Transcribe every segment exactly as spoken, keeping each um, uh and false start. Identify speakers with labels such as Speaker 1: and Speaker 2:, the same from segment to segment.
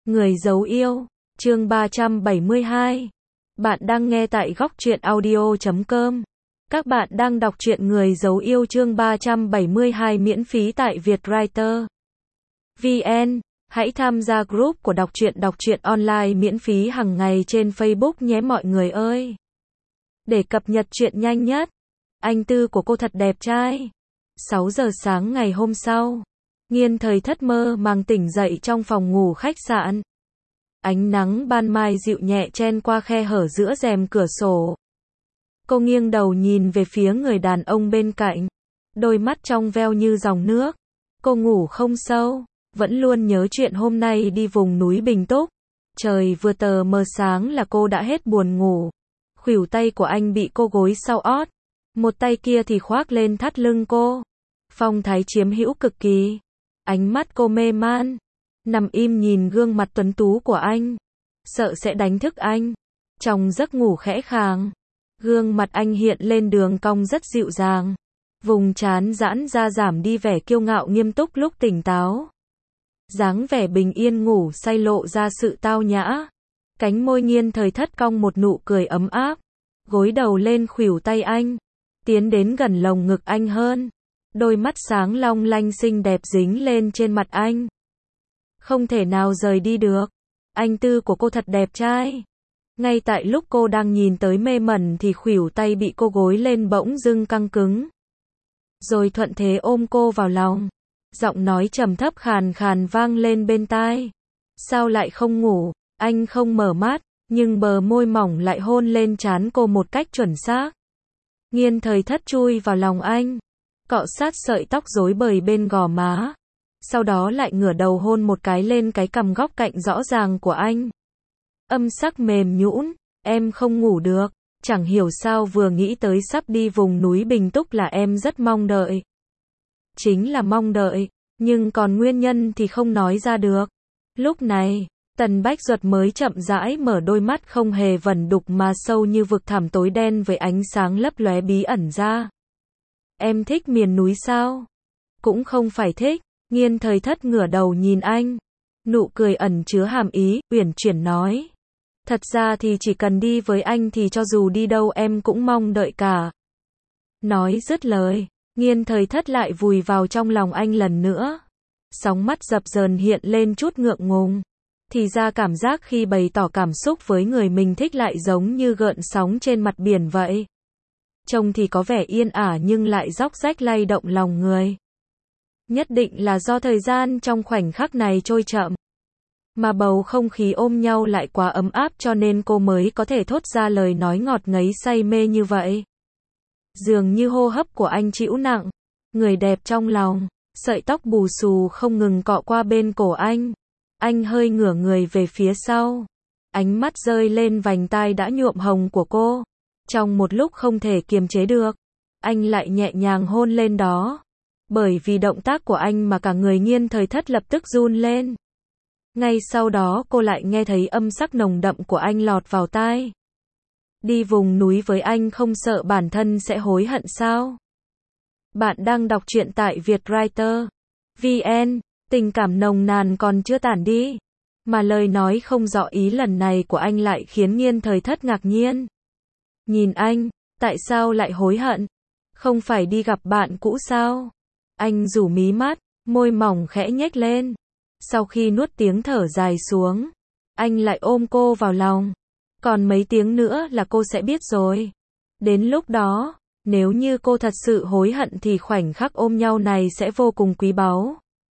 Speaker 1: Người giấu yêu, chương ba trăm bảy mươi hai. Bạn đang nghe tại góc truyện audio chấm com. Các bạn đang đọc truyện Người giấu yêu chương ba trăm bảy mươi hai miễn phí tại Vietwriter vê en. Hãy tham gia group của đọc truyện đọc truyện online miễn phí hàng ngày trên Facebook nhé mọi người ơi. Để cập nhật truyện nhanh nhất, anh Tư của cô thật đẹp trai. sáu giờ sáng ngày hôm sau, Nghiên Thời Thất mơ màng tỉnh dậy trong phòng ngủ khách sạn. Ánh nắng ban mai dịu nhẹ chen qua khe hở giữa rèm cửa sổ. Cô nghiêng đầu nhìn về phía người đàn ông bên cạnh, đôi mắt trong veo như dòng nước. Cô ngủ không sâu, vẫn luôn nhớ chuyện hôm nay đi vùng núi Bình Túc. Trời vừa tờ mờ sáng là cô đã hết buồn ngủ. Khuỷu tay của anh bị cô gối sau ót, một tay kia thì khoác lên thắt lưng cô. Phong thái chiếm hữu cực kỳ. Ánh mắt cô mê man, nằm im nhìn gương mặt tuấn tú của anh, sợ sẽ đánh thức anh. Trong giấc ngủ khẽ khàng, gương mặt anh hiện lên đường cong rất dịu dàng, vùng trán giãn ra giảm đi vẻ kiêu ngạo nghiêm túc lúc tỉnh táo. Dáng vẻ bình yên ngủ say lộ ra sự tao nhã. Cánh môi Nghiên Thời Thất cong một nụ cười ấm áp, gối đầu lên khuỷu tay anh, tiến đến gần lồng ngực anh hơn. Đôi mắt sáng long lanh xinh đẹp dính lên trên mặt anh. Không thể nào rời đi được. Anh Tư của cô thật đẹp trai. Ngay tại lúc cô đang nhìn tới mê mẩn thì khuỷu tay bị cô gối lên bỗng dưng căng cứng. Rồi thuận thế ôm cô vào lòng. Giọng nói trầm thấp khàn khàn vang lên bên tai. Sao lại không ngủ? Anh không mở mắt, nhưng bờ môi mỏng lại hôn lên trán cô một cách chuẩn xác. Nghiên Thời Thất chui vào lòng anh, cọ sát sợi tóc rối bời bên gò má. Sau đó lại ngửa đầu hôn một cái lên cái cằm góc cạnh rõ ràng của anh. Âm sắc mềm nhũn, em không ngủ được, chẳng hiểu sao vừa nghĩ tới sắp đi vùng núi Bình Túc là em rất mong đợi. Chính là mong đợi, nhưng còn nguyên nhân thì không nói ra được. Lúc này, Tần Bách Duật mới chậm rãi mở đôi mắt không hề vẩn đục mà sâu như vực thẳm tối đen với ánh sáng lấp lóe bí ẩn ra. Em thích miền núi sao? Cũng không phải thích. Nghiên Thời Thất ngửa đầu nhìn anh, nụ cười ẩn chứa hàm ý, uyển chuyển nói. Thật ra thì chỉ cần đi với anh thì cho dù đi đâu em cũng mong đợi cả. Nói dứt lời, Nghiên Thời Thất lại vùi vào trong lòng anh lần nữa. Sóng mắt dập dờn hiện lên chút ngượng ngùng. Thì ra cảm giác khi bày tỏ cảm xúc với người mình thích lại giống như gợn sóng trên mặt biển vậy. Trông thì có vẻ yên ả nhưng lại róc rách lay động lòng người. Nhất định là do thời gian trong khoảnh khắc này trôi chậm. Mà bầu không khí ôm nhau lại quá ấm áp cho nên cô mới có thể thốt ra lời nói ngọt ngấy say mê như vậy. Dường như hô hấp của anh trĩu nặng. Người đẹp trong lòng, sợi tóc bù xù không ngừng cọ qua bên cổ anh. Anh hơi ngửa người về phía sau. Ánh mắt rơi lên vành tai đã nhuộm hồng của cô. Trong một lúc không thể kiềm chế được, anh lại nhẹ nhàng hôn lên đó. Bởi vì động tác của anh mà cả người Nghiên Thời Thất lập tức run lên. Ngay sau đó cô lại nghe thấy âm sắc nồng đậm của anh lọt vào tai. Đi vùng núi với anh không sợ bản thân sẽ hối hận sao? Bạn đang đọc truyện tại Vietwriter vê en. Tình cảm nồng nàn còn chưa tản đi, mà lời nói không rõ ý lần này của anh lại khiến Nghiên Thời Thất ngạc nhiên. Nhìn anh, tại sao lại hối hận? Không phải đi gặp bạn cũ sao? Anh rủ mí mắt, môi mỏng khẽ nhếch lên. Sau khi nuốt tiếng thở dài xuống, anh lại ôm cô vào lòng. Còn mấy tiếng nữa là cô sẽ biết rồi. Đến lúc đó, nếu như cô thật sự hối hận thì khoảnh khắc ôm nhau này sẽ vô cùng quý báu.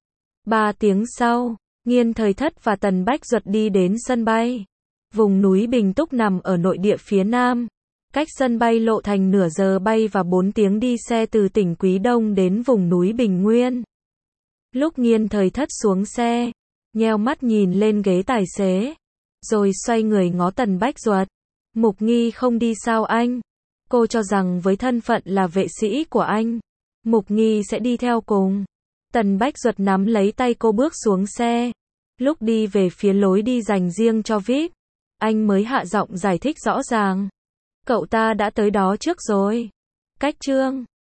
Speaker 1: Ba tiếng sau, Nghiên Thời Thất và Tần Bách Duật đi đến sân bay. Vùng núi Bình Túc nằm ở nội địa phía Nam. Cách sân bay lộ thành nửa giờ bay và bốn tiếng đi xe từ tỉnh Quý Đông đến vùng núi Bình Nguyên. Lúc Nghiên Thời Thất xuống xe, nheo mắt nhìn lên ghế tài xế, rồi xoay người ngó Tần Bách Duật. Mục Nghi không đi sao anh? Cô cho rằng với thân phận là vệ sĩ của anh, Mục Nghi sẽ đi theo cùng. Tần Bách Duật nắm lấy tay cô bước xuống xe. Lúc đi về phía lối đi dành riêng cho vi ai pi, anh mới hạ giọng giải thích rõ ràng. Cậu ta đã tới đó trước rồi. Cách chương